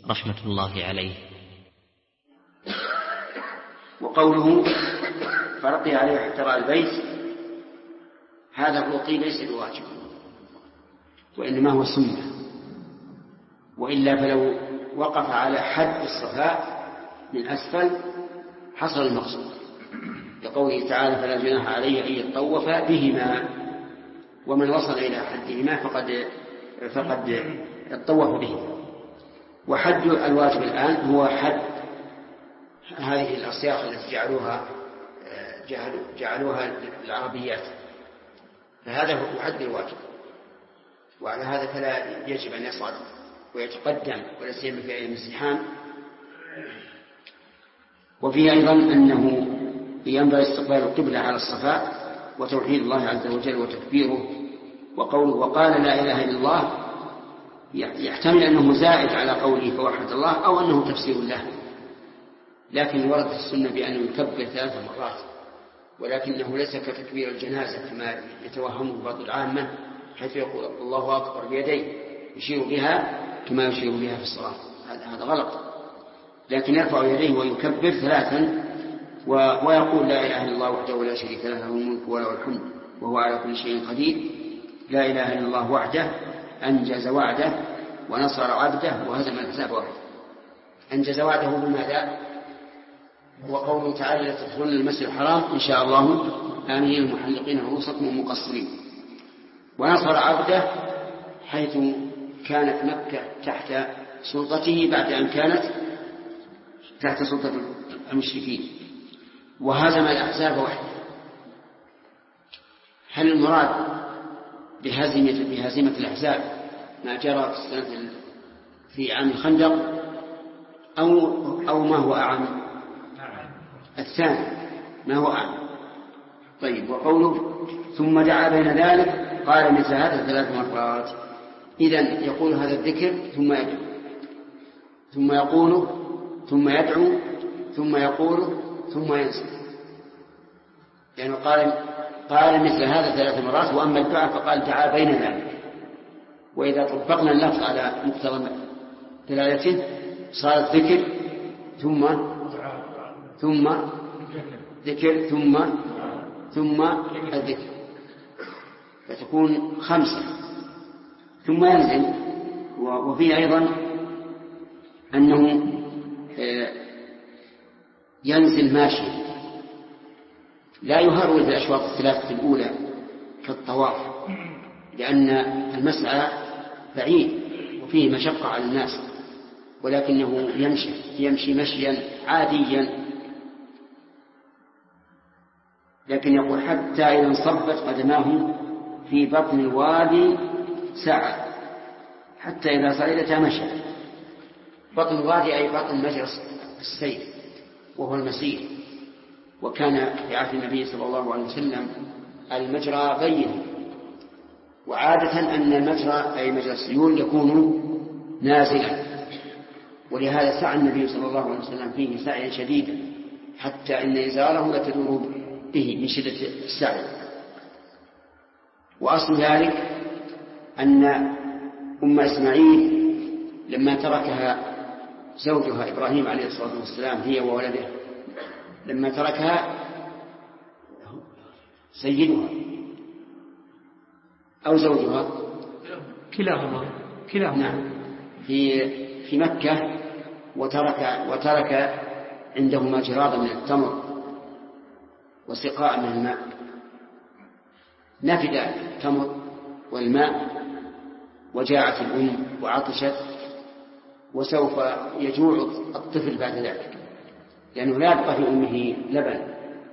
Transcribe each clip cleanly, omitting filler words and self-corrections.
رحمة الله عليه. وقوله فرقي عليه حتى رأى البيت، هذا الرقي ليس بواجب وإنما هو سنة، وإلا فلو وقف على حد الصفاء من أسفل حصل المقصود، لقوله تعالى فلا جناح عليه أن يطوف بهما، ومن وصل إلى حدهما فقد يطوف به. وحد الواجب الآن هو حد هذه الأصياغ التي جعلوها العربيات، فهذا هو حد الواجب، وعلى هذا فلا يجب أن يصعد ويتقدم ولا سيما في أيام الزحام. وفيه أيضا أنه ينبغي استقبال القبلة على الصفاء وتوحيد الله عز وجل وتكبيره. وقوله وقال لا إله إلا الله يحتمل أنه زائد على قوله فوحد الله، أو أنه تفسير له، لكن وردت السنة بأنه يكبر 3 مرات، ولكنه ليس كتكبير الجنازة كما يتوهمه بعض العامة، حيث يقول الله أكبر بيديه يشير بها كما يشير بها في الصلاة، هذا غلط، لكن يرفع يديه ويكبر 3 ويقول لا إله إلا الله وحده لا شريك له، له الملك وله الحمد وهو على كل شيء قدير، لا إله إلا الله وحده أنجز وعده ونصر عبده وهزم الأحزاب وحده. أنجز وعده بماذا؟ وقوله تعالى لا تدخلون المسجد الحرام إن شاء الله آمنين محلقين رؤوسكم ومقصرين. ونصر عبده حيث كانت مكة تحت سلطته بعد أن كانت تحت سلطة المشركين، وهزم الأحزاب وحده. هل المراد بهزيمة الأحزاب ما جرى في عام الخندق أو ما هو أعم؟ الثاني ما هو أعم. طيب. وقوله ثم دعا بين ذلك قال مثل هذا 3 مرات. إذن يقول هذا الذكر ثم يدعو، ثم يقول ثم يدعو ثم يقول ثم ينسى، يعني قال مثل هذا 3 مرات. وأما الدعاء فقال دعا بين ذلك. وإذا طبقنا اللفظ على مقتضى دلالته صار الذكر ثم ذكر ثم الذكر، فتكون 5. ثم ينزل. وفيه أيضا أنه ينزل ماشي، لا يهرول بالأشواط 3 الأولى كالطواف، لأن المسعى بعيد وفيه مشقة على الناس، ولكنه يمشي مشيا عاديا. لكن يقول حتى إذا انصبت قدماه في بطن الوادي سعى، حتى إذا صعدتها مشى. بطن الوادي أي بطن مجرى السير وهو المسير، وكان في عهد النبي صلى الله عليه وسلم المجرى بين، وعادة أن المجرى أي مجرى السيول يكون نازلا، ولهذا سعى النبي صلى الله عليه وسلم فيه سعيا شديدا حتى إن إزاره لتدور به من شدة السعي. وأصل ذلك أن أم إسماعيل لما تركها زوجها إبراهيم عليه الصلاة والسلام هي وولده، لما تركها سيدها أو زوجها كلاهما نعم في مكة، وترك عندهما جرادا من التمر وسقاء من الماء، نفد التمر والماء وجاعت الأم وعطشت، وسوف يجوع الطفل بعد ذلك لأنه لا يبقى في أمه لبن.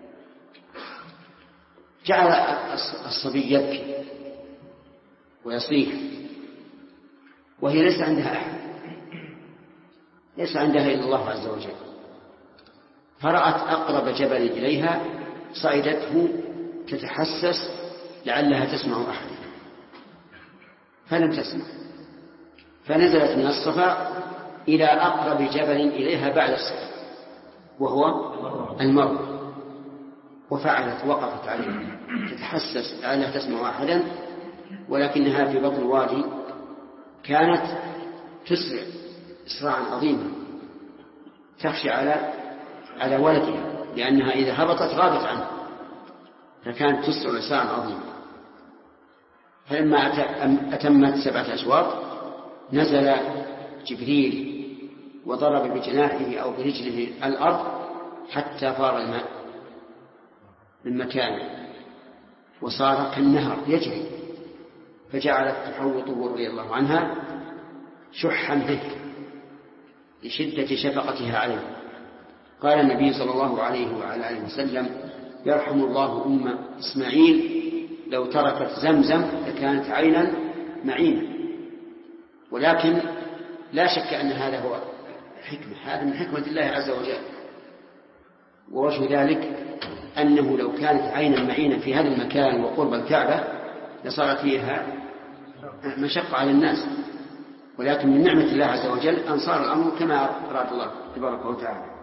جعل الصبي يبكي ويصيح وهي ليس عندها أحد، ليس عندها إلا الله عز وجل، فرأت أقرب جبل إليها صعدته تتحسس لعلها تسمع أحد، فلم تسمع، فنزلت من الصفا إلى أقرب جبل إليها بعد الصفا وهو المروة، وفعلت وقفت عليه تتحسس لعلها تسمع أحدا، ولكنها في بطن الوادي كانت تسرع إسراعا عظيما تخشى على ولدها، لأنها إذا هبطت غابت عنه، فكانت تسرع إسراعا عظيما. فلما أتمت 7 أشواط نزل جبريل وضرب بجناحه أو برجله الأرض حتى فار الماء من مكانه وصار كالنهر يجري، فجعلت تحوطه رضي الله عنها شحا به لشدة شفقتها عليه. قال النبي صلى الله عليه وعلى آله وسلم: يرحم الله أم إسماعيل لو تركت زمزم لكانت عينا معينة. ولكن لا شك أن هذا هو حكمة، هذا من حكمة الله عز وجل. ووجه ذلك أنه لو كانت عينا معينا في هذا المكان وقرب الكعبة لصار فيها مشقة على الناس، ولكن من نعمة الله عز وجل أن صار الأمر كما أراد الله تبارك وتعالى.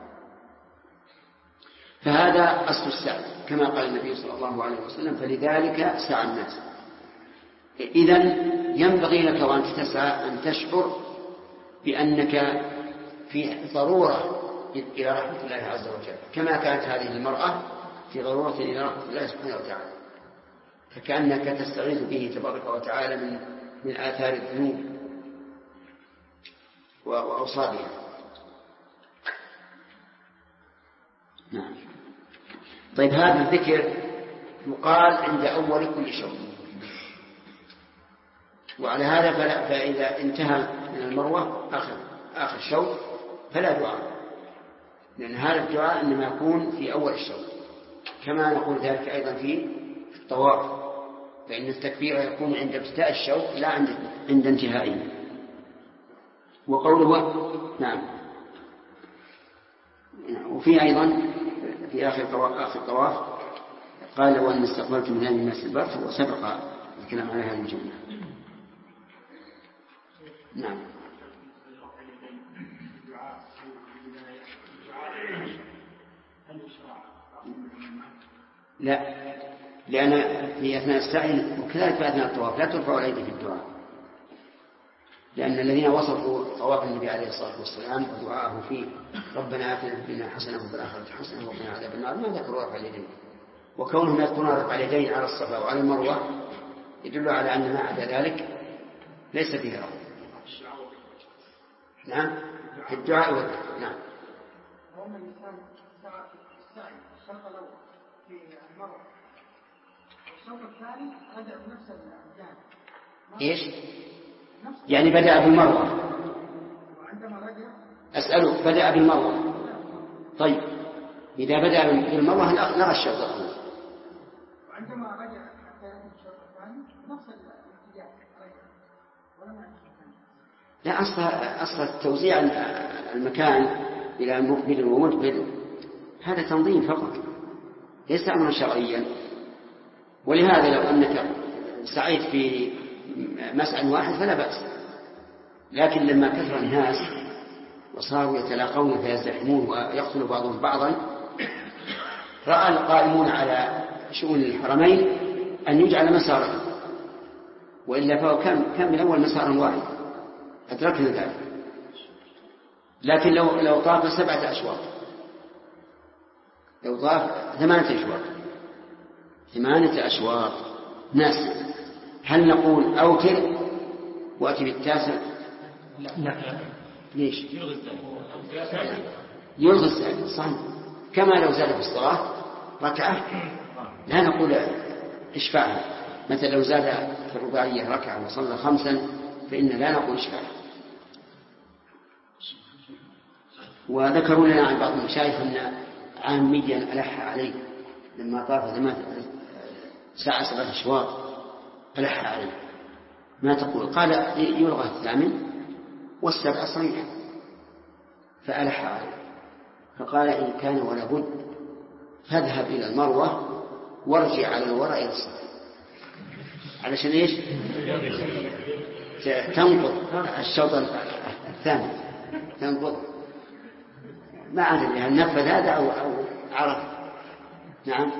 فهذا أصل السعي كما قال النبي صلى الله عليه وسلم: فلذلك سعى الناس. إذن ينبغي لك وأنت تسعى أن تشعر بأنك في ضرورة إلى رحمة الله عز وجل، كما كانت هذه المرأة في ضرورة إلى رحمة الله سبحانه وتعالى، فكأنك تستغيث به تبارك وتعالى من آثار الذنوب وأوصابها. نعم. طيب، هذا الذكر يقال عند أول كل شوط، وعلى هذا فإذا انتهى من المروة آخر شوط فلا دعاء، لأن هذا الدعاء إنما يكون في أول الشوط، كما نقول ذلك أيضا في الطواف، فإن التكبير يكون عند ابتداء الشوط لا عند انتهائه. وقوله نعم. وفي أيضا في آخر الطواف قال: وأن استقبلت من أهل الناس البرد، وسبق الكلام على هذه الجملة. نعم. لا، لأن في أثناء السعي وكذلك في أثناء الطواف لا ترفع الأيدي في الدعاء، لأن الذين وصفوا طواف النبي عليه الصلاة والسلام ودعاءه فيه: ربنا آتنا في الدنيا حسنة وفي الآخرة حسنة وقنا عذاب النار، ما ذكروا رفع اليدين. وكونهم يذكرون رفع اليدين على الصفا وعلى المروة يدل على أن ما عدا ذلك ليس فيه رفع. نعم، في الدعاء والذكر. نعم. هم الإنسان السعي الشرط الأول في المروة، والشرط الثاني بدأ بنفس الجانب. إيش؟ يعني بدأ بالمروة. وعندما رجع أسألك، بدأ بالمروة. طيب، إذا بدأ بالمروة نرى الشرط الأول. وعندما رجع حتى يأتي الشرط الثاني نفس الاتجاه رجع ولا ما لا، أصل توزيع المكان إلى مقبل ومدبر هذا تنظيم فقط، ليس أمرا شرعيا. ولهذا لو أنك سعيت في مسعى واحد فلا بأس، لكن لما كثر الناس وصاروا يتلاقون فيزدحمون ويقتل بعضهم بعضا، رأى القائمون على شؤون الحرمين أن يجعل مسارا، وإلا فهو كان من أول مسار واحد، أدركنا ذلك. لكن لو طاف 7 أشواط، لو طاف 8 أشواط ناس، هل نقول أوتر وأتي بالتاسع؟ لا. ليش؟ يلغي السابق، صحيح. كما لو زاد في الصلاة ركعة لا نقول إشفاعها، مثل لو زاد في الرباعية ركعة وصلى 5 فإن لا نقول إشفاعها. وذكروا لنا عن بعض المشايخ أن عاميا ألح عليه لما طاف 7 أشواط ألح عليه. ما تقول؟ قال: يلغى 8 والسبع صريحة، فألح عليه. فقال: إن كان ولا بد فاذهب إلى المروة وارجع على الوراء إلى الصف. علشان إيش؟ تنقض الشوط الثاني، تنقض. ما أدري هل نفذ هذا أو عرف. نعم.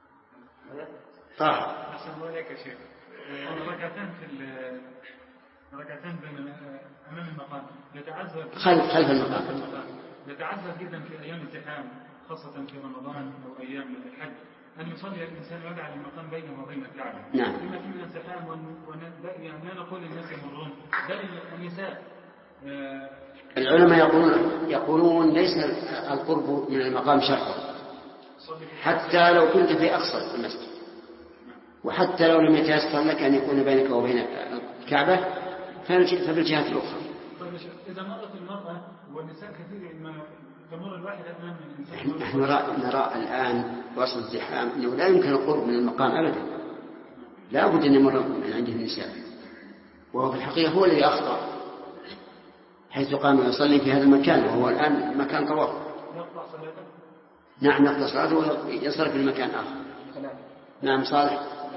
أحسن عليك يا شيخ. ركعتين ركعتان أمام المقام يتعذر خلف المقام يتعذر جدا في أيام الزحام خاصة في رمضان أو أيام الحج أن يصلي الإنسان ويجعل المقام بينه وبين الكعبة. نعم. بما فيه من الزحام يعني لا نقول للناس يمرون بل النساء. العلماء يقولون ليس القرب من المقام شرطا حتى لو كنت في أقصى المسجد، وحتى لو لم يتيسر لك أن يكون بينك وبين الكعبة فبالجهة الأخرى. طيب إذا مرت المرأة والنساء كثير ما تمر الواحد أمام الإنسان. نحن نرى الآن وسط الزحام أنه لا يمكن القرب من المقام أبدا، لا بد أن يمر من عنده النساء، وهو في الحقيقة هو الذي أخطأ حيث قام يصلي في هذا المكان وهو الآن مكان طواف. يقطع صلاته. نعم يقطع صلاته ويصرف في مكان آخر. نعم صالح.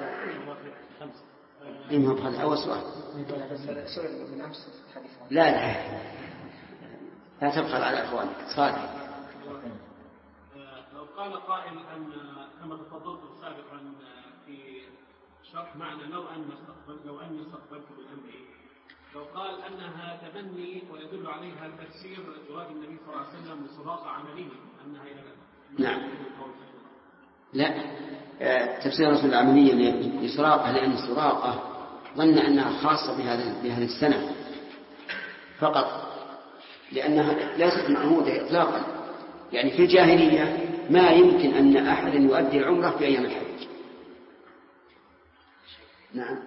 إنه بهذا أول سؤال. لا تبخل على إخوانك. صالح. لو قال قائل أن كما تفضلت سابقا في شرح معنى لو أني استقبلت بالأمر، لو قال أنها تبني ويدل عليها تفسير جواب النبي صلى الله عليه وسلم بسراقة عمليه أنها إلى نعم. لا تفسير رسول العملية لسراقة لأن سراقة ظن أنها خاصة بهذه السنة فقط، لأنها ليست معهودة إطلاقا. يعني في الجاهلية ما يمكن أن أحد يؤدي العمرة في أيام الحج. نعم.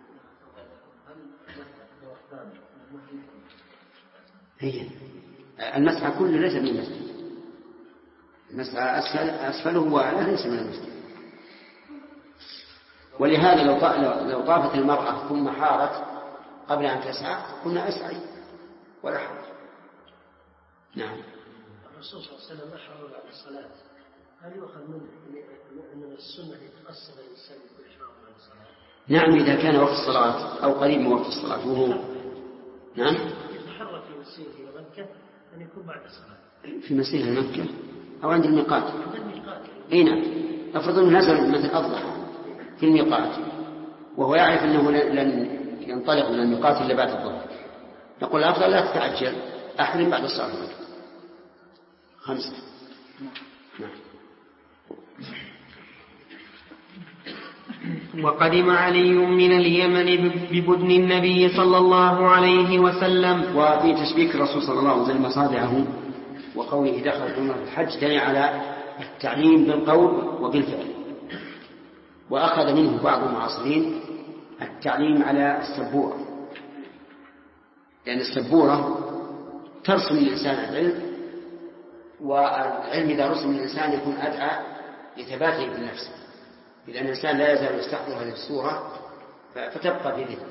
هي المسعى كله ليس من المسجد، المسعى أسفله وأعلاه ليس من المسجد. ولهذا لو طافت المرأة ثم حارت قبل أن تسعى كنا أسعي ولا حرج. نعم. الرسول صلى الله عليه وسلم أحرم بعد الصلاة، هل يؤخذ منه أن السنة يتقصر الإنسان بالإحرام بعد الصلاة؟ نعم إذا كان وقت الصلاة أو قريب من وقت الصلاة وهو نعم يتحرك في مسيره إلى مكة أن يكون بعد الصلاة في مسيره إلى مكة أو عند الميقات. عند الميقات. أي نعم. أفرض أنه نزل مثل أضحى في الميقات وهو يعرف أنه لن ينطلق من الميقات إلا بعد الظهر، نقول الأفضل لا تتعجل، أحرم بعد الصلاة 5. نعم. وقدم علي من اليمن ببدن النبي صلى الله عليه وسلم. وفي تشبيك الرسول صلى الله عليه وسلم مصادعه وقوله دخل عمره الحج دل على التعليم بالقول وبالفعل، وأخذ منه بعض المعاصرين التعليم على السبورة، لأن السبورة ترسم الإنسان العلم، والعلم إذا رسم الإنسان يكون أدعى لثباته في النفس، إذا الإنسان لا يزال يستحضر هذه الصورة فتبقى في ذهنه.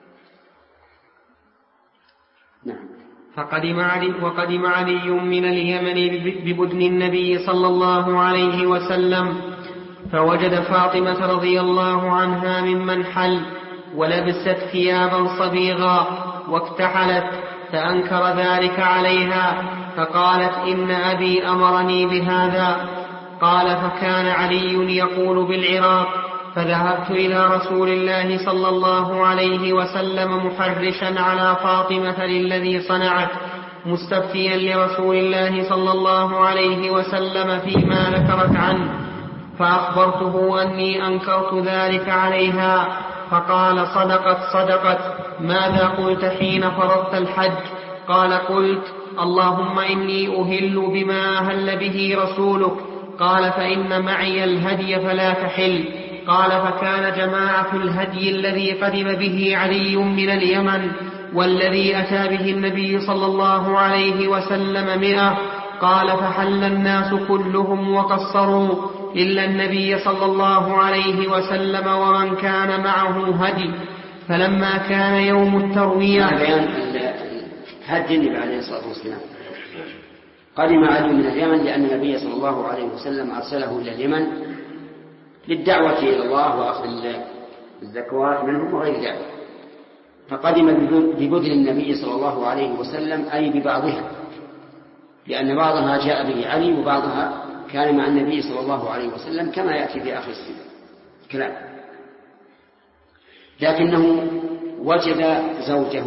نعم. وقدم علي من اليمن ببدن النبي صلى الله عليه وسلم فوجد فاطمة رضي الله عنها ممن حل ولبست ثيابا صبيغا واكتحلت، فأنكر ذلك عليها فقالت إن أبي أمرني بهذا. قال فكان علي يقول بالعراق، فذهبت إلى رسول الله صلى الله عليه وسلم محرشا على فاطمة للذي صنعت، مستفتيا لرسول الله صلى الله عليه وسلم فيما ذكرت عنه، فأخبرته أني أنكرت ذلك عليها، فقال صدقت. ماذا قلت حين فرضت الحج؟ قال قلت اللهم إني أهل بما أهل به رسولك. قال فإن معي الهدي فلا تحل. قال فكان جماعة الهدي الذي قدم به علي من اليمن والذي أتى به النبي صلى الله عليه وسلم 100. قال فحل الناس كلهم وقصروا إلا النبي صلى الله عليه وسلم ومن كان معه هدي. فلما كان يوم التروية هدي النبي عليه الصلاة والسلام قدم علي من اليمن لأن النبي صلى الله عليه وسلم أرسله إلى اليمن للدعوة إلى الله وأخذ الزكوات منهم وغير ذلك، فقدم ببدن النبي صلى الله عليه وسلم أي ببعضها، لأن بعضها جاء به علي وبعضها كان مع النبي صلى الله عليه وسلم كما يأتي في آخر الكلام. لكنه وجد زوجه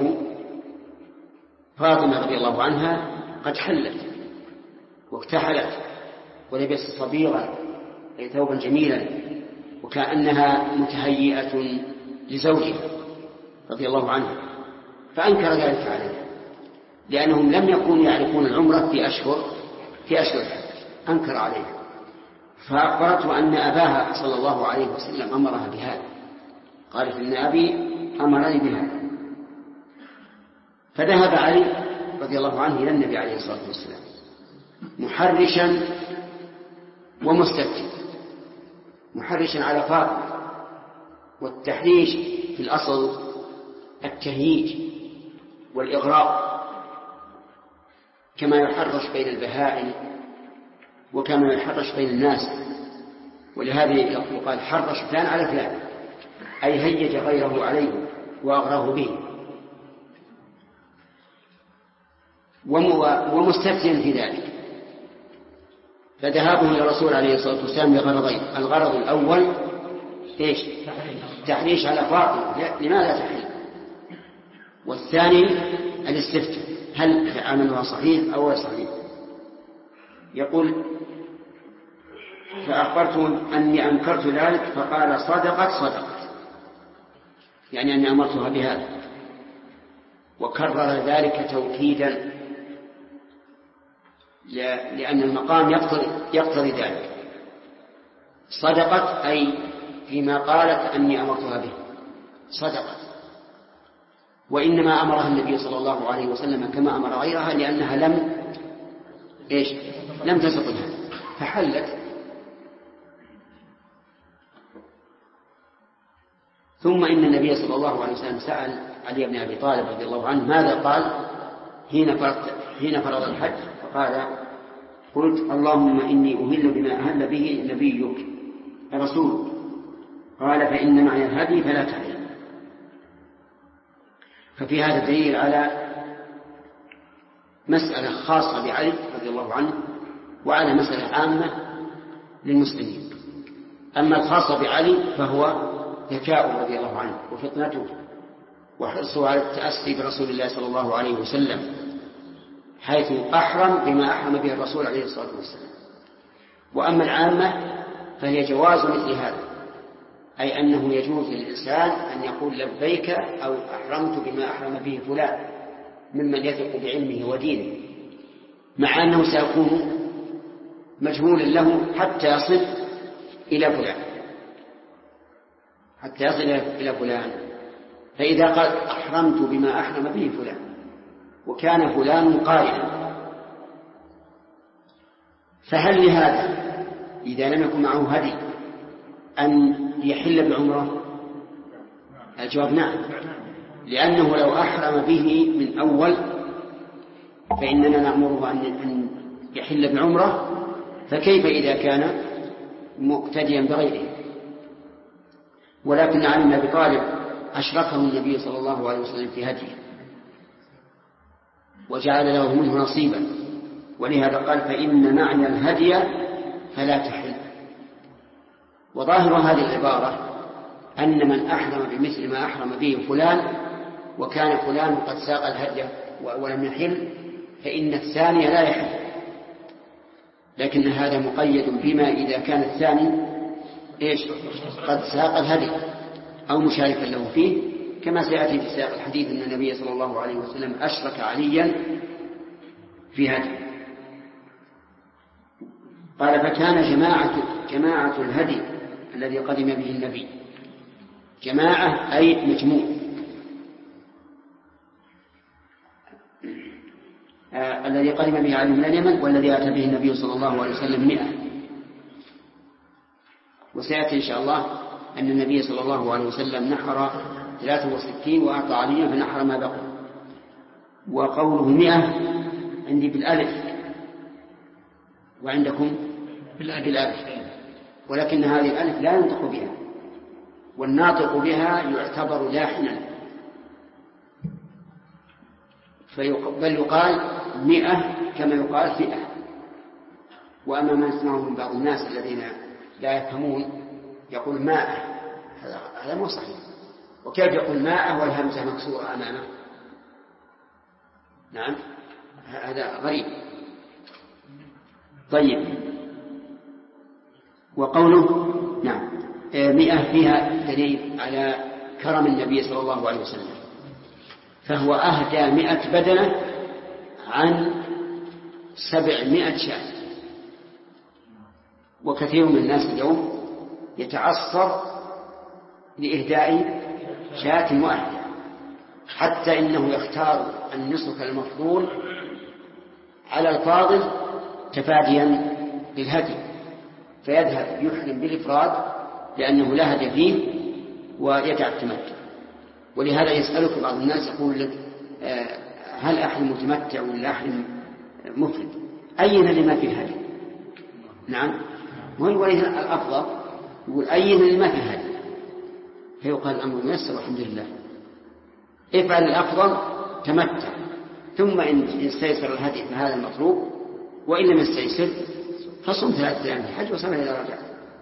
فاطمة رضي الله عنها قد حلت واكتحلت ولبست صبيغا أي ثوبا جميلا وكأنها متهيئة لزوجها رضي الله عنه، فأنكر ذلك عليه لأنهم لم يكونوا يعرفون العمرة في أشهر الحج، أنكر عليه فأخبرته أن أباها صلى الله عليه وسلم أمرها بهذا، قالت إن أبي أمرني بهذا. فذهب علي رضي الله عنه إلى النبي عليه الصلاة والسلام محرشا ومستفتي، محرشا على فاطمة، والتحريش في الأصل التهييج والإغراء كما يحرش بين البهائم وكما يحرش بين الناس، ولهذا يقال حرش فلان على فلان أي هيج غيره عليه وأغراه به، ومستفتيا في ذلك. فذهابه إلى الرسول عليه الصلاة والسلام لغرضين: الغرض الأول إيش؟ تحريش على فاطمة لماذا تحريش، والثاني الاستفتاء هل عملها صحيح أو غير صحيح. يقول: فأخبرته أني أنكرت ذلك فقال: صدقت يعني أني أمرتها بهذا، وكرر ذلك توكيدا لأن المقام يقتضي ذلك. صدقت أي فيما قالت أني أمرتها به صدقت، وإنما أمرها النبي صلى الله عليه وسلم كما أمر غيرها لأنها لم تستطعها فحلت. ثم إن النبي صلى الله عليه وسلم سأل علي بن أبي طالب رضي الله عنه ماذا قال حين فرض الحج، فقال: قلت: اللهم إني أهل بما أهل به نبيك رسولك. قال: فإن معي الهدي فلا تحل. ففي هذا دليل على مسألة خاصة بعلي رضي الله عنه وعلى مسألة عامة للمسلمين. أما الخاصة بعلي فهو ذكاؤه رضي الله عنه وفطنته وحرصه على التأسي برسول الله صلى الله عليه وسلم، حيث أحرم بما أحرم به الرسول عليه الصلاة والسلام. وأما العامة فهي جواز مثل هذا، أي أنه يجوز للإنسان أن يقول لبيك أو أحرمت بما أحرم به فلان ممن يثق بعلمه ودينه، مع أنه سيكون مجهولا له حتى يصل إلى فلان. فإذا قال أحرمت بما أحرم به فلان وكان فلان قارئا، فهل لهذا إذا لم يكن معه هدي أن يحل بعمره؟ الجواب نعم، لأنه لو أحرم به من أول فإننا نأمره أن يحل بعمره، فكيف إذا كان مقتديا بغيره؟ ولكن علي بن أبي طالب أشركه النبي صلى الله عليه وسلم في هديه وجعل له منه نصيبا، ولهذا قال: فإن معي الهدي فلا تحل. وظاهر هذه العبارة أن من أحرم بمثل ما أحرم به فلان وكان فلان قد ساق الهدي ولم يحل فإن الثاني لا يحل، لكن هذا مقيد بما إذا كان الثاني قد ساق الهدي أو مشاركا له فيه، كما سيأتي في سياق الحديث أن النبي صلى الله عليه وسلم أشرك عليا في هدي. قال: فكان جماعة الهدي الذي قدم به النبي، جماعة أي مجموع، الذي قدم به علي من اليمن والذي أتى به النبي صلى الله عليه وسلم 100. وسيأتي إن شاء الله أن النبي صلى الله عليه وسلم نحر 63 وأعطى عليا فنحر ما بقي. وقوله 100 عندي بالألف وعندكم بالألف، ولكن هذه الألف لا ينطق بها، والناطق بها يعتبر لاحنا، بل يقال 100 كما يقال 100. وأما ما نسمعه من بعض الناس الذين لا يفهمون يقول 100، هذا مو صحيح، وكيف يقول ماء والهمزة مكسورة أمامه؟ نعم هذا غريب. طيب وقوله نعم 100 فيها دليل على كرم النبي صلى الله عليه وسلم، فهو أهدى 100 بدنة عن 700 شاة. وكثير من الناس اليوم يتعصر لإهداء شاة واحدة، حتى إنه يختار النسك المفضول على الفاضل تفاديا للهدي، فيذهب يحرم بالإفراد لأنه لا هدي فيه ويدع التمتع. ولهذا يسألك بعض الناس يقول لك هل أحرم متمتع ولا أحرم مفرد؟ أين لما فيه هدي؟ نعم وإذن الأفضل يقول أين لما فيه هدي، فيقال الأمر ميسر والحمد لله. افعل الأفضل تمتع، ثم إن استيسر الهدي فهذا المطلوب، وإن لم يستيسر فصم 3 أيام في الحج وصلها إلى رجعه.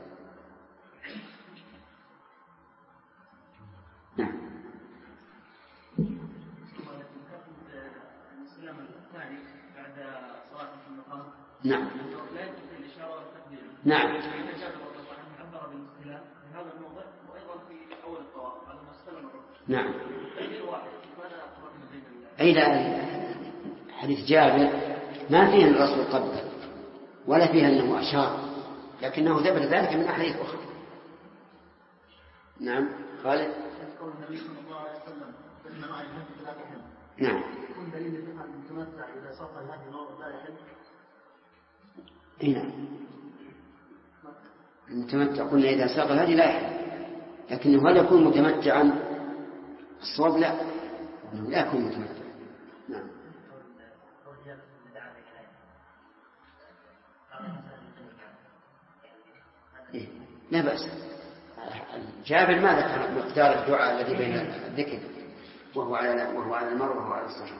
نعم نعم نعم نعم أي لا، حديث جابر ما فيه أن الرسول قبل ولا فيه أنه أشار، لكنه ثبت ذلك من أحاديث أخرى. نعم خالد. قول النبي صلى الله عليه وسلم إن معي الهدي لا يحل. نعم. يكون دليل فقه المتمتع إذا صف الهدي لا يحل. نعم. المتمتع قلنا إذا ساق الهدي لا يحل، لكنه هل يكون متمتعا؟ الصواب لا، أنه لا يكون متمتعا. نعم. إيه؟ لا بأس. جابر ما ذكر مقدار الدعاء الذي بين الذكر وهو على المروة وهو على الصحيح،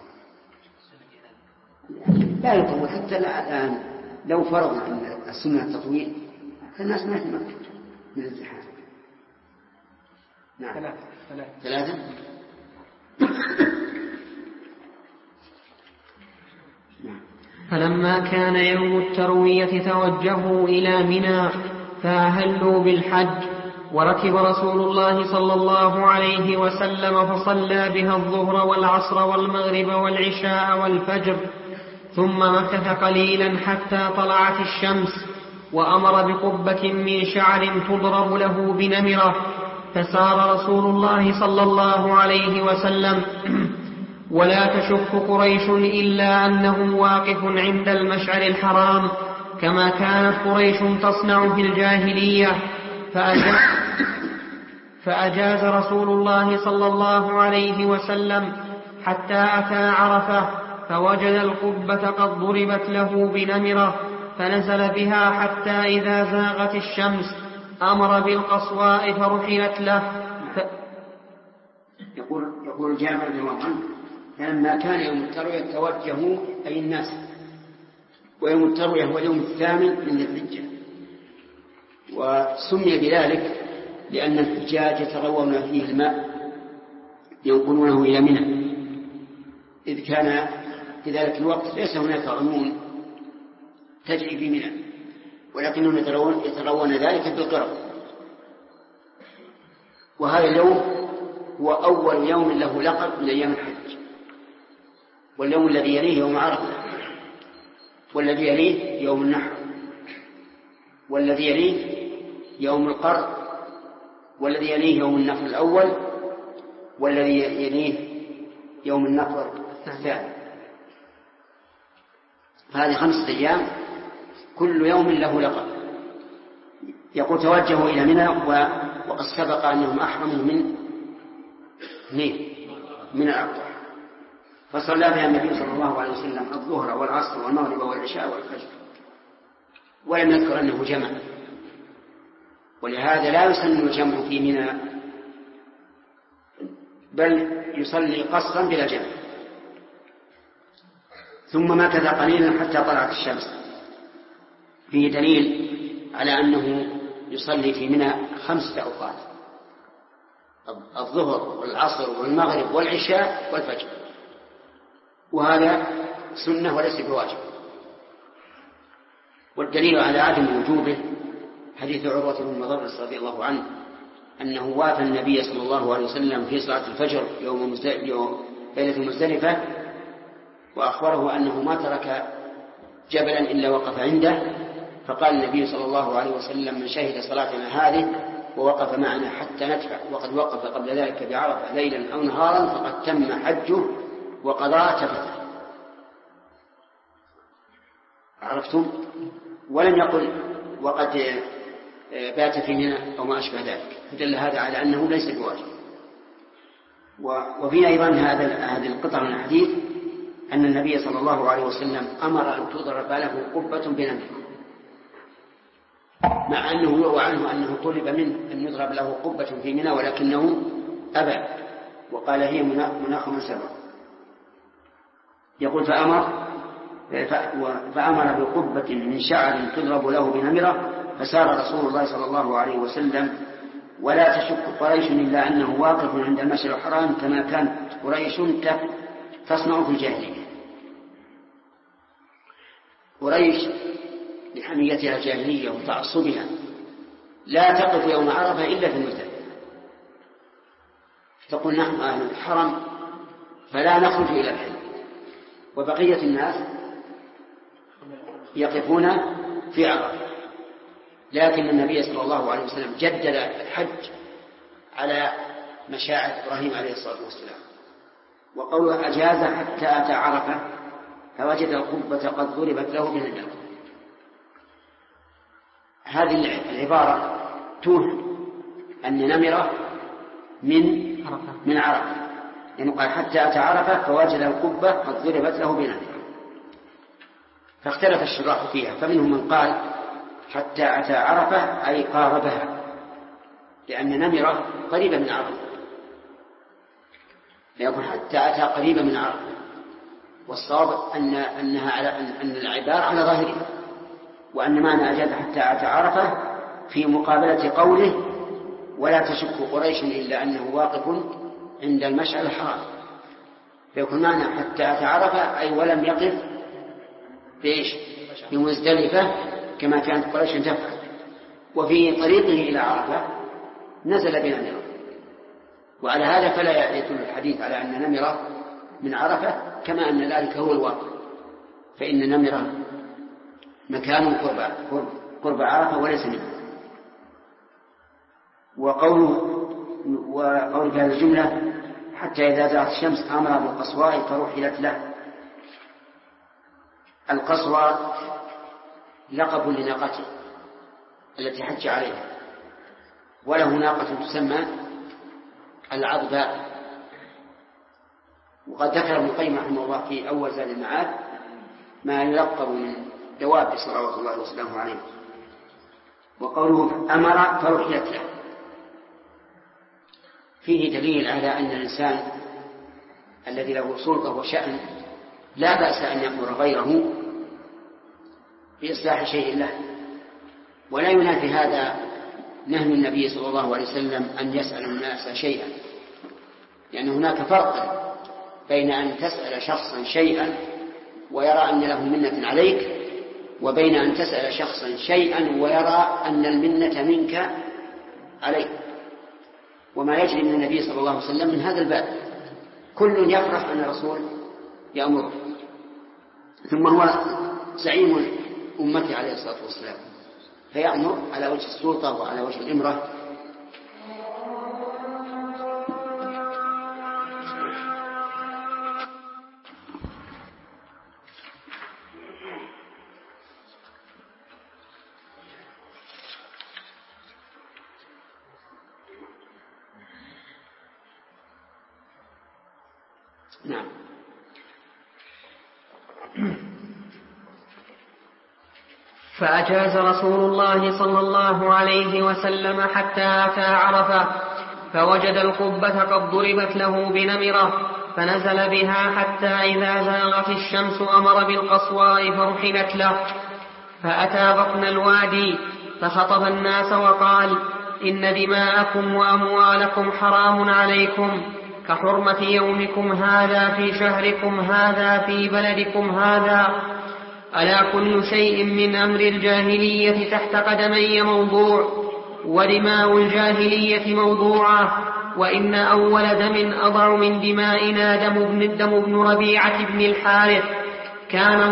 لا يطول. حتى الآن لو فرضنا أن السنة التطويل فالناس ما يتمكن من الزحام. نعم 3. فلما كان يوم التروية توجهوا إلى منى فأهلوا بالحج، وركب رسول الله صلى الله عليه وسلم فصلى بها الظهر والعصر والمغرب والعشاء والفجر، ثم مكث قليلا حتى طلعت الشمس، وأمر بقبة من شعر تضرب له بنمرة، فسار رسول الله صلى الله عليه وسلم ولا تشك قريش إلا أنه واقف عند المشعر الحرام كما كانت قريش تصنع في الجاهلية، فأجاز رسول الله صلى الله عليه وسلم حتى أتى عرفة فوجد القبة قد ضربت له بنمرة، فنزل بها حتى إذا زاغت الشمس أمر بالقصواء فرحلت له. يقول جابر رضي الله عنه فلما كان يوم التروية توجهوا أي الناس، ويوم التروية هو اليوم 8 من الحجة، وسمي بذلك لأن الحجاج يتغوون فيه الماء ينقلونه إلى منى، إذ كان في ذلك الوقت ليس هناك عيون تجري في منى، ولكنهم يتغوون ذلك بالقرب. وهذا اليوم هو أول يوم له لقب من أيام الحج، واليوم الذي يليه يوم عرفة، والذي يليه يوم النحر، والذي يليه يوم القر، والذي يليه يوم النفر الأول، والذي يليه يوم النفر الثاني. هذه 5 أيام كل يوم له لقب. يقول توجهوا إلى منى، وقد سبق أنهم أحرموا من الأقطار، فصلى بها النبي صلى الله عليه وسلم الظهر والعصر والمغرب والعشاء والفجر، ولم يذكر أنه جمع، ولهذا لا يسن الجمع في منى، بل يصلي قصرا بلا جمع. ثم مكث قليلا حتى طلعت الشمس، فيه دليل على أنه يصلي في منى 5 أوقات، الظهر والعصر والمغرب والعشاء والفجر، وهذا سنة وليس بواجب. والدليل على عدم وجوبه حديث عروة بن مضرس رضي الله عنه أنه وافى النبي صلى الله عليه وسلم في صلاة الفجر ليلة مزدلفة، وأخبره أنه ما ترك جبلا إلا وقف عنده، فقال النبي صلى الله عليه وسلم: من شهد صلاتنا هذه ووقف معنا حتى ندفع وقد وقف قبل ذلك بعرفة ليلا أو نهارا فقد تم حجه وقضى تفته. عرفتم؟ ولم يقل وقد بات في منى أو ما أشبه ذلك، فدل هذا على أنه ليس بواجب. وفي أيضا هذه القطعة من الحديث أن النبي صلى الله عليه وسلم أمر أن تضرب له قبة بنمر، مع أنه يروى عنه أنه طلب منه أن يضرب له قبة في منى ولكنه أبى وقال: هي مناخ من سبع. يقول: فأمر بقبة من شعر تضرب له بنمرة، فسار رسول الله صلى الله عليه وسلم ولا تشك قريش إلا أنه واقف عند المشعر الحرام كما كانت قريش تصنع في الجاهلية. قريش لحميتها الجاهلية وتعصبها لا تقف يوم عرفة إلا في المزدلفة، تقول: نحن أهل الحرم فلا نخرج إلى الحج، وبقية الناس يقفون في عرفة. لكن النبي صلى الله عليه وسلم جدد الحج على مشاعر إبراهيم عليه الصلاة والسلام، وقوله أجاز حتى أتى عرفة فوجد القبة قد ضربت له بنمرة. هذه العبارة توهم أن نمرة من عرفة، يعني قال حتى أتى عرفة فوجد القبة قد ضربت له بنمرة. فاختلف الشراح فيها، فمنهم من قال حتى أتى عرفة أي قاربها، لأن نمرة قريبة من عرفة، فيقول حتى أتى قريبة من عرفة. والصواب أن العبارة على ظاهرها، وأن معنى أجاز حتى أتى عرفة في مقابلة قوله ولا تشك قريش إلا أنه واقف عند المشعر الحرام، فيكون معنى حتى أتى عرفة أي ولم يقف في مزدلفة كما كانت قريش تفعل. وفي طريقه إلى عرفة نزل بنمرة، وعلى هذا فلا يدل الحديث على أن نمرة من عرفة، كما أن ذلك هو الواقع، فإن نمرة مكان قرب عرفة وليس منه. وقول في هذه الجملة حتى إذا زالت الشمس أمر بالقصواء فرحلت له. القصوى لقب لناقته التي حج عليها، وله ناقة تسمى العضباء. وقد ذكر ابن القيم رحمه الله في أول زاد المعاد ما يلقب من دواب صلوات الله وسلامه عليه. وقوله أمر فرحلت له فيه دليل على أن الإنسان الذي له سلطة وشأن لا بأس أن يأمر غيره بإصلاح شيء له، ولا ينافي هذا نهي النبي صلى الله عليه وسلم أن يسأل الناس شيئا، لأن هناك فرق بين أن تسأل شخصا شيئا ويرى أن له منة عليك، وبين أن تسأل شخصا شيئا ويرى أن المنة منك عليك. وما يجري من النبي صلى الله عليه وسلم من هذا الباب، كل يفرح أن الرسول يأمره، ثم هو زعيم أمته عليه الصلاة والسلام، فيأمر على وجه السلطة وعلى وجه الإمرة. نعم. فأجاز رسول الله صلى الله عليه وسلم حتى أتى عرفة فوجد القبة قد ضربت له بنمرة، فنزل بها حتى إذا زاغت الشمس أمر بالقصواء فرحلت له، فأتى بطن الوادي فخطب الناس وقال: إن دماءكم وأموالكم حرام عليكم كحرمة يومكم هذا في شهركم هذا في بلدكم هذا. ألا كل شيء من أمر الجاهلية تحت قدمي موضوع، ودماء الجاهلية موضوعة، وإن أول دم أضع من دمائنا دم بن ربيعة بن الحارث كان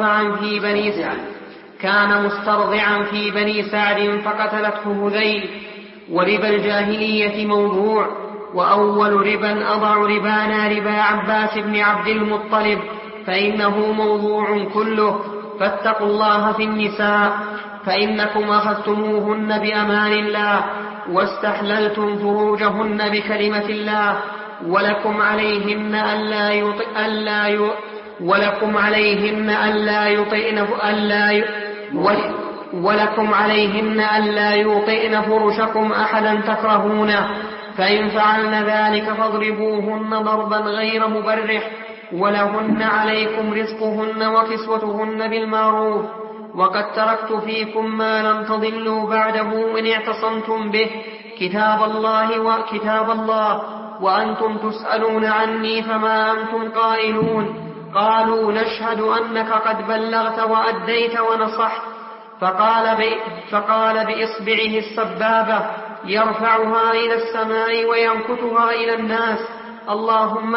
مسترضعا في بني سعد فقتلته هذيل. وربا الجاهلية موضوع، وأول ربا أضع ربانا ربا عباس بن عبد المطلب فإنه موضوع كله. فاتقوا الله في النساء فإنكم أخذتموهن بأمان الله واستحللتم فروجهن بكلمة الله، ولكم عليهن ألا يطئن فرشكم أحدا تكرهونه، فإن فعلن ذلك فاضربوهن ضربا غير مبرح، ولهن عليكم رزقهن وكسوتهن بالمعروف. وقد تركت فيكم ما لم تضلوا بعده إن اعتصمتم به، كتاب الله وأنتم تسألون عني فما أنتم قائلون. قالوا نشهد أنك قد بلغت وأديت ونصحت. فقال بإصبعه السبابة يرفعها إلى السماء وينكتها إلى الناس: اللهم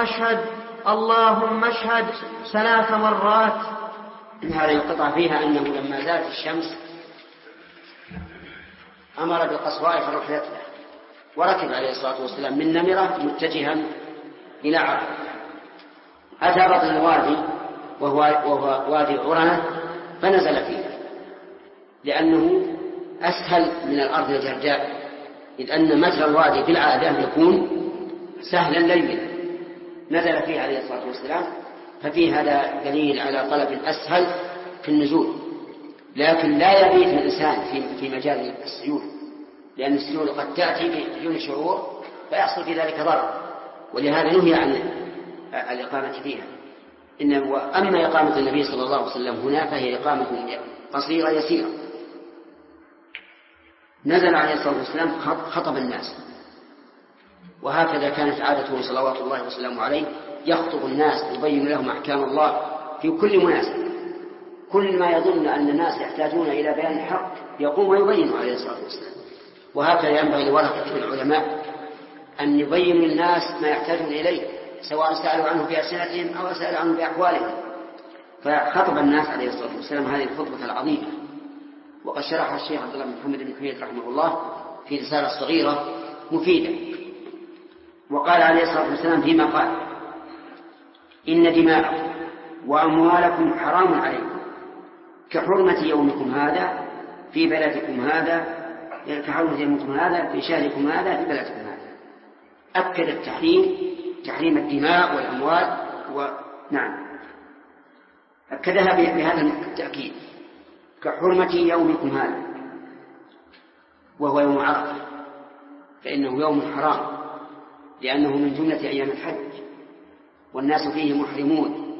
اشهد 3 مرات. هذه القطعة فيها أنه لما زالت الشمس أمر بالقصواء في رحلته، وركب عليه الصلاة والسلام من نمرة متجها إلى عرفة. أتى بطن الوادي وهو وادي عرنة فنزل فيه، لأنه أسهل من الأرض الجرداء، إذ أن مجرى الوادي بالعادة يكون سهلا لينا، نزل فيه عليه الصلاة والسلام. ففي هذا دليل على طلب أسهل في النزول، لكن لا يبيت الإنسان في مجال السيول، لأن السيول قد تأتي بدون شعور فيحصل في ذلك ضرر، ولهذا نهي عن الإقامة فيها. أما إقامة النبي صلى الله عليه وسلم هنا فهي إقامة قصيرة يسيرة. نزل عليه الصلاة والسلام خطب الناس، وهكذا كانت عادته صلوات الله وسلامه عليه، يخطب الناس يبين لهم أحكام الله في كل مناسبة. كل ما يظن أن الناس يحتاجون إلى بيان الحق يقوم ويبين عليه الصلاة والسلام. وهكذا ينبغي لورثة العلماء أن يبينوا للناس ما يحتاجون إليه، سواء سألوا عنه بألسنتهم أو سألوا عنه بأقوالهم. فخطب الناس عليه الصلاة والسلام هذه الخطبة العظيمة، وقد شرحها الشيخ عبد الله بن محمد بن حميد رحمه الله في رسالة صغيرة مفيدة. وقال عليه الصلاة والسلام فيما قال: إن دماءكم وأموالكم حرام عليكم كحرمة يومكم هذا في بلدكم هذا، كحرمة يومكم هذا في شهركم هذا في بلدكم هذا. أكد تحريم الدماء والأموال، أكدها بهذا التأكيد: كحرمة يومكم هذا، وهو يوم عرفة، فإنه يوم حرام لأنه من جملة أيام الحج والناس فيه محرمون.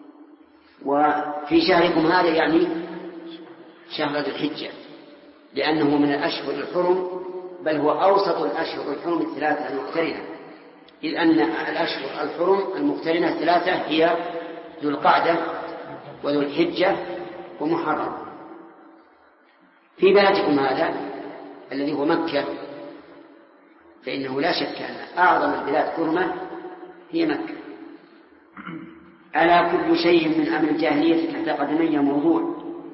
وفي شهركم هذا يعني شهر ذي الحجة، لأنه من الأشهر الحرم، بل هو أوسط الأشهر الحرم الثلاثة المقترنة، إذ أن الأشهر الحرم المقترنة الثلاثة هي ذو القعدة وذو الحجة ومحرم. في بلدكم هذا الذي هو مكة، فإنه لا شك أن أعظم البلاد حرمة هي مكة. ألا كل شيء من أمر الجاهلية تحت قدمي موضوع،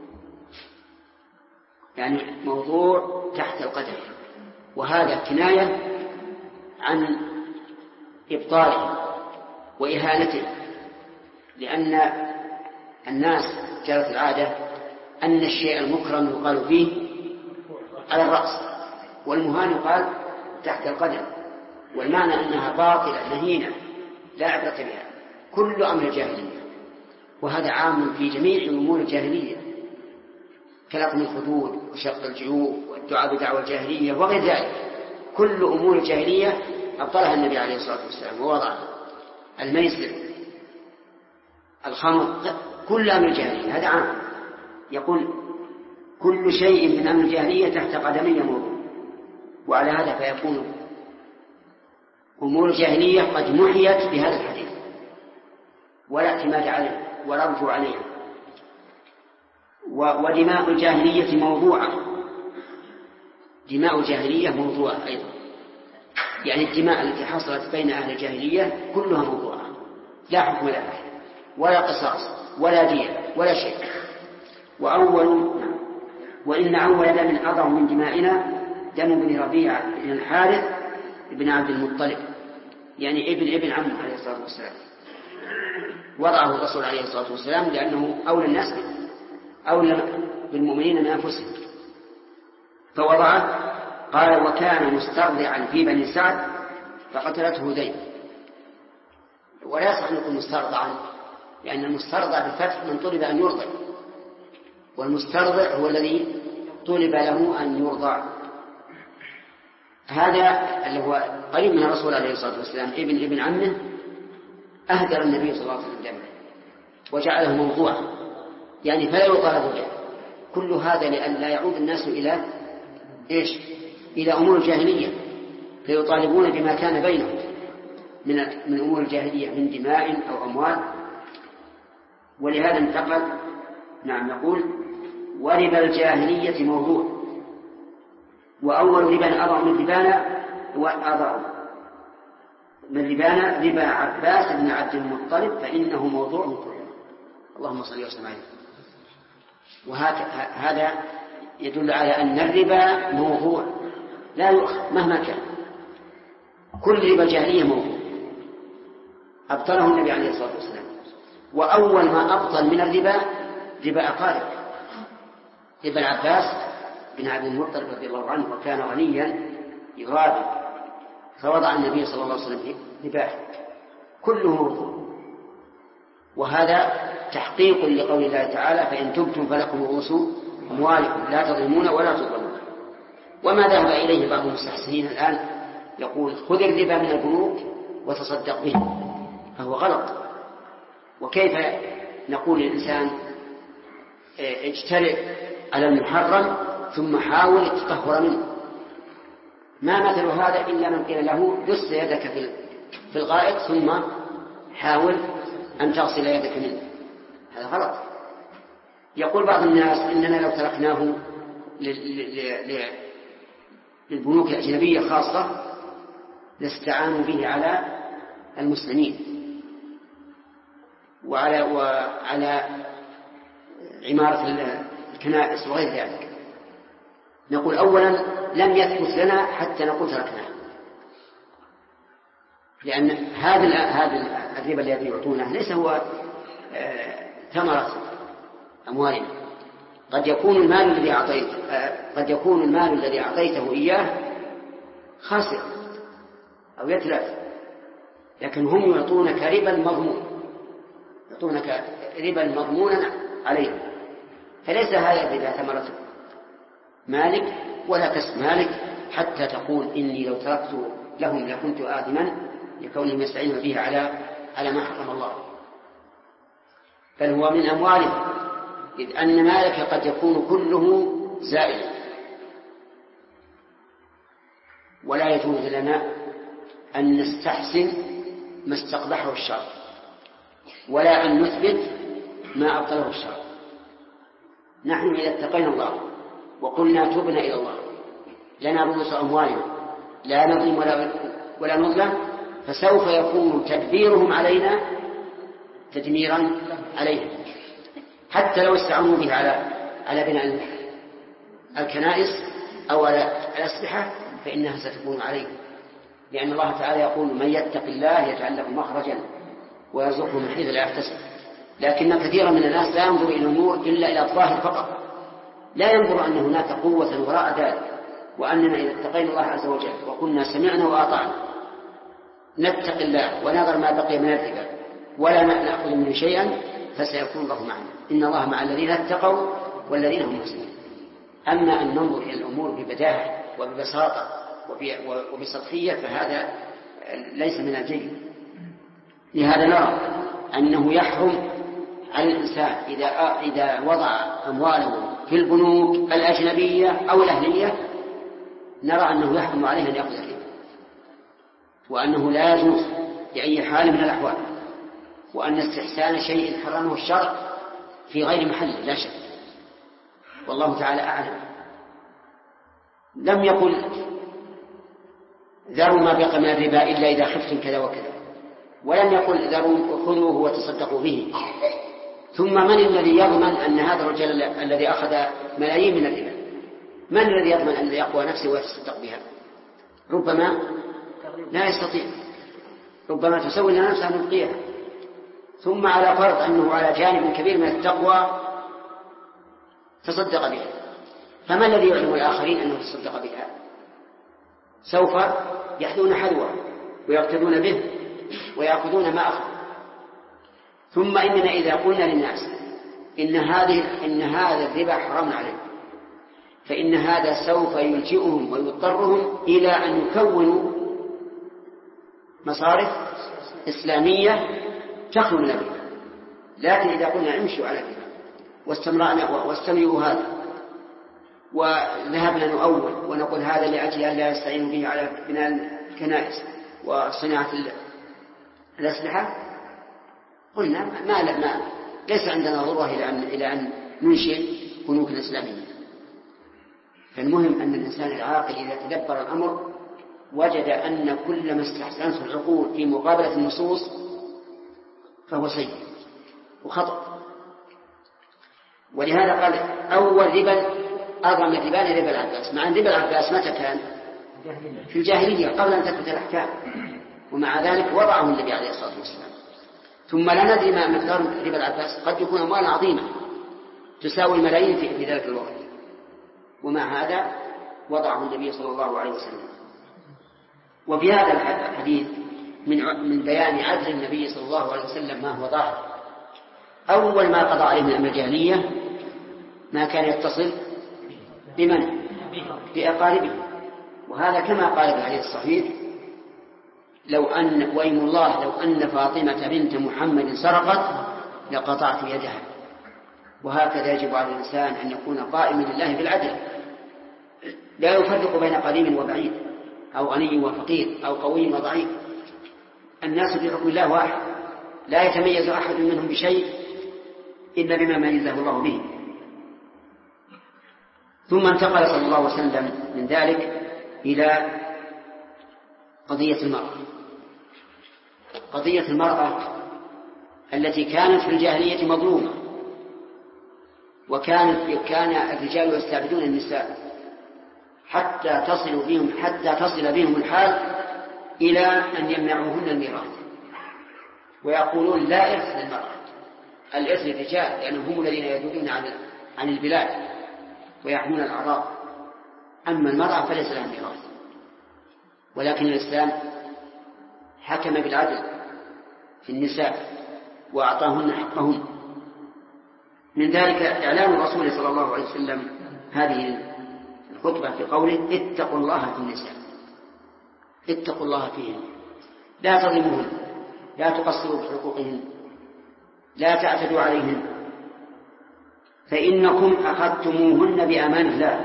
يعني موضوع تحت القدم، وهذا كناية عن إبطاله وإهانته، لأن الناس جرت العادة أن الشيء المكرم يقال فيه على الرأس، والمهان يقال تحت القدم، والمعنى أنها باطلة مهينة لا عبرة بها، كل أمر جاهلية. وهذا عام في جميع أمور الجاهلية، كلقم الخدود وشق الجيوب والدعاء بدعوى الجاهلية وغير ذلك. كل أمور الجاهلية أبطلها النبي عليه الصلاة والسلام ووضعها: الميسر، الخمر، كل أمر الجاهلية. هذا عام، يقول كل شيء من أمر الجاهلية تحت قدمي موضوع. وعلى هذا فيكون أمور الجاهلية قد محيت بهذا الحديث ولا اعتماد عليه ولا رجوع عليه. ودماء الجاهلية موضوعة، دماء الجاهلية موضوعة أيضا، يعني الدماء التي حصلت بين أهل الجاهلية كلها موضوعة، لا حكم لها ولا قصاص ولا دية ولا شيء. وإن أول دم أضع من دمائنا دم بن ربيعة بن الحارث بن عبد المطلب، يعني ابن عمه عليه الصلاة والسلام، وضعه الرسول عليه الصلاة والسلام لأنه أولى الناس أولى بالمؤمنين من أنفسهم، فوضعه. قال: وكان مسترضعا في بني سعد فقتلته ذيب. ولا يصح أن يكون مسترضعا، لأن المسترضع بالفتح من طلب أن يرضع، والمسترضع هو الذي طلب له أن يرضع. هذا اللي هو قريب من الرسول عليه الصلاة والسلام ابن عمه أهدر النبي صلى الله عليه وسلم دمه وجعله موضوعا، يعني فلا يطالب به. كل هذا لأن لا يعود الناس إلى إيش؟ إلى أمور الجاهلية، فيطالبون بما كان بينهم من أمور الجاهلية من دماء أو أموال. ولهذا انتقل نقول: وربا الجاهلية موضوع. وأول ربا أضع من ربانا ربا عباس بن عبد المطلب فإنه موضوع كله. اللهم صل وسلم عليه. وهذا يدل على أن الربا موضوع لا يؤخذ مهما كان. كل ربا الجاهلية موضوع أبطله النبي عليه الصلاة والسلام. وأول ما أبطل من الربا ربا أقارب، ربا العباس بن عبد المطلب رضي الله عنه، وكان غنيا يغابر، فوضع النبي صلى الله عليه وسلم رباه كله موضوع. وهذا تحقيق لقول الله تعالى: فإن تبتم فلكم رؤوس أموالكم لا تظلمون ولا تظلمون. وما ذهب إليه بعض المستحسنين الآن يقول: خذ الربا من البنوك وتصدق به، فهو غلط. وكيف نقول للإنسان اجترئ على المحرم ثم حاول التطهر منه؟ ما مثل هذا إلا من قيل له دس يدك في الغائط ثم حاول أن تغسل يدك منه، هذا غلط. يقول بعض الناس: إننا لو تركناه للبنوك الأجنبية خاصة لاستعانوا به على المسلمين وعلى عمارة الكنائس وغير ذلك. نقول: أولا لم يثبت لنا حتى نقول تركناه، لأن هذا الربا الذي يعطونه ليس هو ثمرة أموالنا. قد يكون المال الذي أعطيته إياه خاسر أو يتلف، لكن هم يعطونك ربا مضمونا عليه. فليس هذا الربا ثمرة مالك ولا كسب مالك حتى تقول: إني لو تركت لهم لكنت آثما لكونهم يستعينون به على ما حرم الله. بل هو من أموالهم، إذ أن مالك قد يكون كله زائلا. ولا يجوز لنا أن نستحسن ما استقبحه الشرع، ولا أن نثبت ما أبطله الشرع. نحن إذا اتقينا الله وقلنا تبنا إلى الله لنا رؤوس أموالنا لا نظلم ولا نظلم، فسوف يكون تدبيرهم علينا تدميرا عليهم. حتى لو استعانوا به على بناء الكنائس أو على الأسلحة فإنها ستكون عليه، لأن الله تعالى يقول: من يتق الله يجعل له مخرجا ويرزقه من حيث لا يحتسب. لكن كثيرا من الناس لا ينظر إلى الأمور إلا إلى الظاهر فقط، لا ينظر أن هناك قوة وراء ذلك، وأننا إذا اتقينا الله عز وجل وقلنا سمعنا وأطعنا نتق الله ونظر ما بقي من الربا ولا نأخذ منه شيئا فسيكون الله معنا. إن الله مع الذين اتقوا والذين هم محسنون. أما أن ننظر إلى الأمور ببداهة وببساطة وبسطحية فهذا ليس من الجيد. لهذا نرى أنه يحرم على الإنسان إذا وضع أمواله في البنوك الأجنبية أو الأهلية نرى أنه يحكم عليه أن يأخذ الربا، وأنه لا يجوز بأي حال من الأحوال، وأن استحسان شيء حرمه الشرع في غير محله لا شك، والله تعالى أعلم. لم يقل ذروا ما بقي من الربا إلا إذا خفتم كذا وكذا، ولم يقل ذروا خذوه وتصدقوا به. ثم من الذي يضمن أن هذا الرجل الذي أخذ ملايين من الربا من الذي يضمن أن يقوى نفسه ويتصدق بها؟ ربما لا يستطيع، ربما تسوي لنا نفسه أن يبقيها. ثم على فرض أنه على جانب كبير من التقوى تصدق بها، فما الذي يعلم الآخرين أنه تصدق بها؟ سوف يحذون حذوه ويقتدون به ويأخذون ما أخذ. ثم إننا إذا قلنا للناس إن هذا الربا حرام عليكم، فإن هذا سوف يلجئهم ويضطرهم إلى أن يكونوا مصارف إسلامية تخلو من الربا. لكن إذا قلنا امشوا على الربا واستمروا هذا وذهبنا نؤول ونقول هذا لأجل أن لا يستعينوا به على بناء الكنائس وصناعة الأسلحة، قلنا ما ليس عندنا ضرورة إلى أن ننشئ بنوك إسلامية. فالمهم أن الإنسان العاقل إذا تدبر الأمر وجد أن كل ما استحسنته العقول في مقابلة النصوص فهو سيء وخطأ. ولهذا قال أول ربا أعظم الربان ربا العباس، مع أن ربا العباس متى كان؟ في الجاهلية قبل أن تثبت الأحكام، ومع ذلك وضعه النبي عليه الصلاة والسلام. ثم لا ندري ما مقدار ربا العباس، قد يكون أموالا عظيمة تساوي الملايين في ذلك الوقت، ومع هذا وضعه النبي صلى الله عليه وسلم. وفي هذا الحديث من بيان عدل النبي صلى الله عليه وسلم ما هو ظاهر. أول ما قضى عليه من أمر الجاهلية ما كان يتصل بمن؟ بأقاربه. وهذا كما قال في الحديث الصحيح وإيم الله لو أن فاطمة بنت محمد سرقت لقطعت يدها. وهكذا يجب على الإنسان أن يكون قائما لله بالعدل، لا يفرق بين قريب وبعيد أو غني وفقير أو قوي وضعيف. الناس في حكم الله واحد، لا يتميز أحد منهم بشيء إلا بما ميزه الله به. ثم انتقل صلى الله عليه وسلم من ذلك إلى قضية المرأة. قضية المرأة التي كانت في الجاهلية مظلومة، كان الرجال يستعبدون النساء حتى تصل بهم الحال إلى أن يمنعوهن الميراث، ويقولون لا إرث للمرأة، الإرث للرجال، لأنهم هم الذين يذودون عن البلاد ويحمون الأعراض، أما المرأة فليس لها ميراث. ولكن الإسلام حكم بالعدل في النساء وأعطاهن حقهن. من ذلك إعلان الرسول صلى الله عليه وسلم هذه الخطبة في قوله اتقوا الله في النساء، اتقوا الله فيهن، لا تظلموهن، لا تقصروا في حقوقهن، لا تعتدوا عليهن، فإنكم أخذتموهن بأمان الله،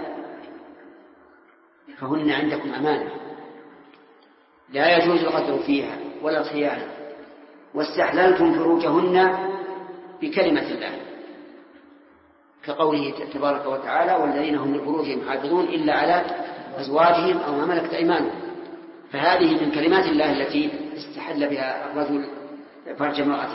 فهن عندكم أمانة لا يجوز الغدر فيها ولا الخيانة، واستحللتم فروجهن بكلمة الله، كقوله تبارك وتعالى والذين هم لفروجهم حافظون إلا على أزواجهم أو ما ملكت أيمانهم. فهذه من كلمات الله التي استحل بها الرجل فرج امرأته.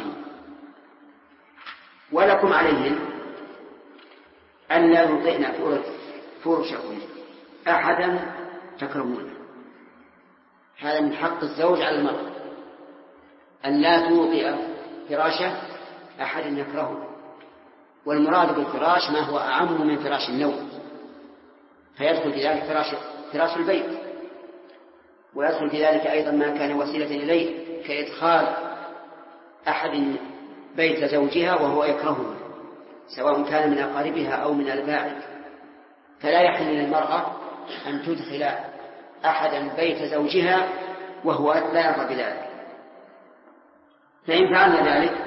ولكم عليهن أن لا يطئن فرشكم أحدا تكرمونه. هذا من حق الزوج على المرأة أن لا توطئ فراشه أحد يكرهه، والمراد بالفراش ما هو أعم من فراش النوم، فيدخل في ذلك فراش البيت، ويدخل في ذلك أيضا ما كان وسيلة إليه كإدخال أحد بيت زوجها وهو يكرهه، سواء كان من أقاربها أو من الباعد. فلا يحل للمرأة أن تدخل أحدا بيت زوجها وهو لا يرضى بذلك، فإن فعلنا ذلك